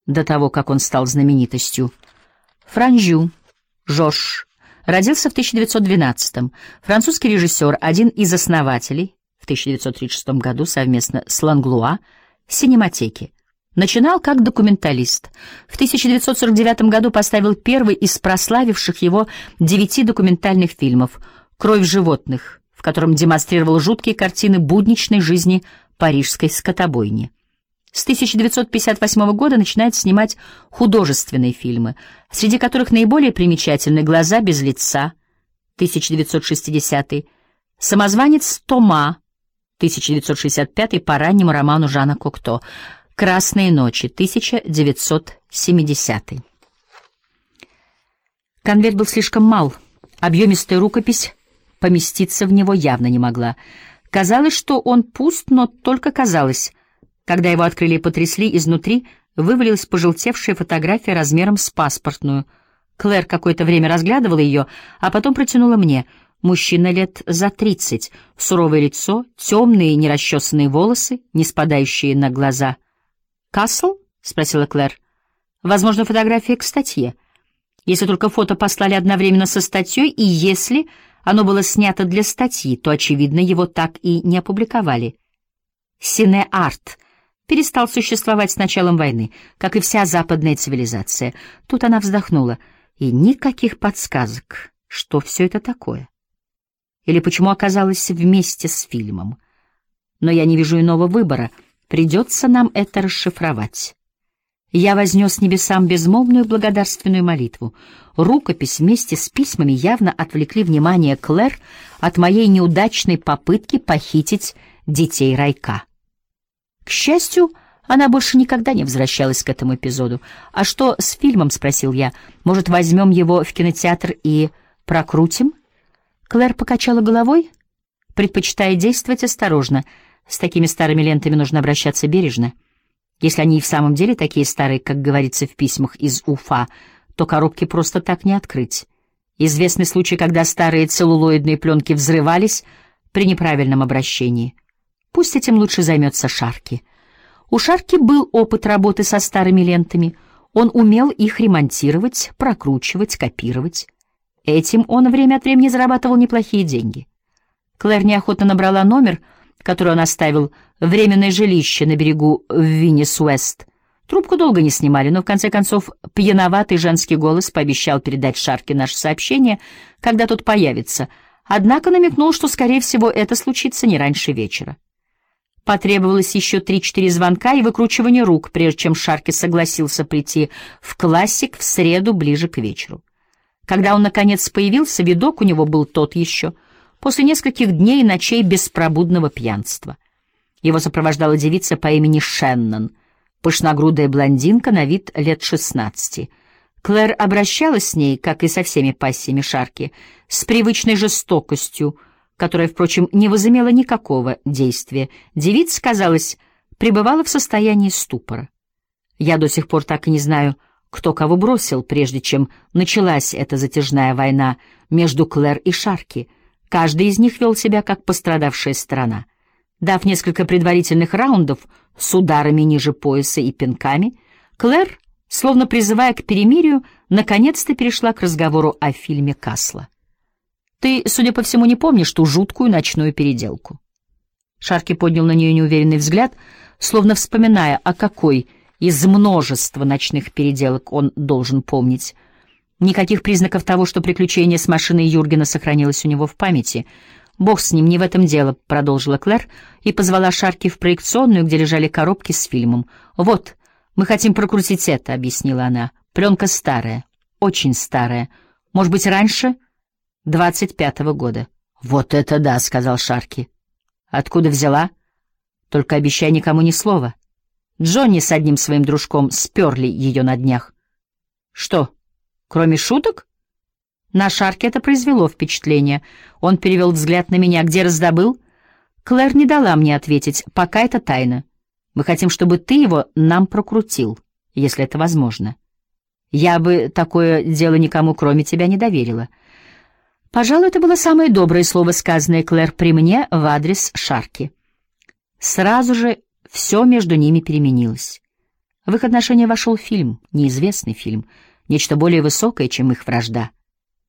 до того, как он стал знаменитостью. Франжю, Жорж, родился в 1912-м. Французский режиссер, один из основателей, в 1936 году совместно с Ланглуа, Синематеки. Начинал как документалист. В 1949 году поставил первый из прославивших его 9 документальных фильмов «Кровь животных», в котором демонстрировал жуткие картины будничной жизни парижской скотобойни. С 1958 года начинает снимать художественные фильмы, среди которых наиболее примечательны «Глаза без лица» 1960, «Самозванец Тома» 1965 по раннему роману Жана Кокто, «Красные ночи» 1970. Конверт был слишком мал, объемистая рукопись поместиться в него явно не могла. Казалось, что он пуст, но только казалось. Когда его открыли и потрясли, изнутри вывалилась пожелтевшая фотография размером с паспортную. Клэр какое-то время разглядывала ее, а потом протянула мне. Мужчина лет за 30, суровое лицо, темные нерасчесанные волосы, не спадающие на глаза. «Касл?» — спросила Клэр. «Возможно, фотография к статье. Если только фото послали одновременно со статьей, и если оно было снято для статьи, то, очевидно, его так и не опубликовали. Сине-арт перестал существовать с началом войны, как и вся западная цивилизация». Тут она вздохнула. И никаких подсказок, что все это такое. Или почему оказалась вместе с фильмом. Но я не вижу иного выбора. Придется нам это расшифровать. Я вознес небесам безмолвную благодарственную молитву. Рукопись вместе с письмами явно отвлекли внимание Клэр от моей неудачной попытки похитить детей Райка. К счастью, она больше никогда не возвращалась к этому эпизоду. «А что с фильмом?» — спросил я. «Может, возьмем его в кинотеатр и прокрутим?» Клэр покачала головой, предпочитая действовать осторожно. С такими старыми лентами нужно обращаться бережно. Если они и в самом деле такие старые, как говорится в письмах из Уфа, то коробки просто так не открыть. Известный случай, когда старые целлулоидные пленки взрывались при неправильном обращении. Пусть этим лучше займется Шарки. У Шарки был опыт работы со старыми лентами. Он умел их ремонтировать, прокручивать, копировать. Этим он время от времени зарабатывал неплохие деньги. Клэр неохотно набрала номер, который он оставил, временное жилище на берегу Виннис-Уэст. Трубку долго не снимали, но в конце концов пьяноватый женский голос пообещал передать Шарке наше сообщение, когда тот появится, однако намекнул, что, скорее всего, это случится не раньше вечера. Потребовалось еще 3-4 звонка и выкручивание рук, прежде чем Шарки согласился прийти в «Классик» в среду ближе к вечеру. Когда он, наконец, появился, видок у него был тот еще, после нескольких дней и ночей беспробудного пьянства. Его сопровождала девица по имени Шеннон, пышногрудая блондинка на вид лет 16. Клэр обращалась с ней, как и со всеми пассиями Шарки, с привычной жестокостью, которая, впрочем, не возымела никакого действия. Девица, казалось, пребывала в состоянии ступора. Я до сих пор так и не знаю, кто кого бросил, прежде чем началась эта затяжная война между Клэр и Шарки. Каждый из них вел себя как пострадавшая сторона. Дав несколько предварительных раундов с ударами ниже пояса и пинками, Клэр, словно призывая к перемирию, наконец-то перешла к разговору о фильме Касла. «Ты, судя по всему, не помнишь ту жуткую ночную переделку?» Шарки поднял на нее неуверенный взгляд, словно вспоминая, о какой из множества ночных переделок он должен помнить. Никаких признаков того, что приключение с машиной Юргена сохранилось у него в памяти. «Бог с ним, не в этом дело», — продолжила Клэр и позвала Шарки в проекционную, где лежали коробки с фильмом. «Вот, мы хотим прокрутить это», — объяснила она. «Пленка старая, очень старая. Может быть, раньше 25-го года». «Вот это да», — сказал Шарки. «Откуда взяла?» «Только обещай никому ни слова. Джонни с одним своим дружком сперли ее на днях». «Что, кроме шуток?» На Шарки это произвело впечатление. Он перевел взгляд на меня. «Где раздобыл?» Клэр не дала мне ответить. «Пока это тайна. Мы хотим, чтобы ты его нам прокрутил, если это возможно. Я бы такое дело никому, кроме тебя, не доверила». Пожалуй, это было самое доброе слово, сказанное Клэр при мне в адрес Шарки. Сразу же все между ними переменилось. В их отношения вошел фильм, неизвестный фильм, нечто более высокое, чем их вражда.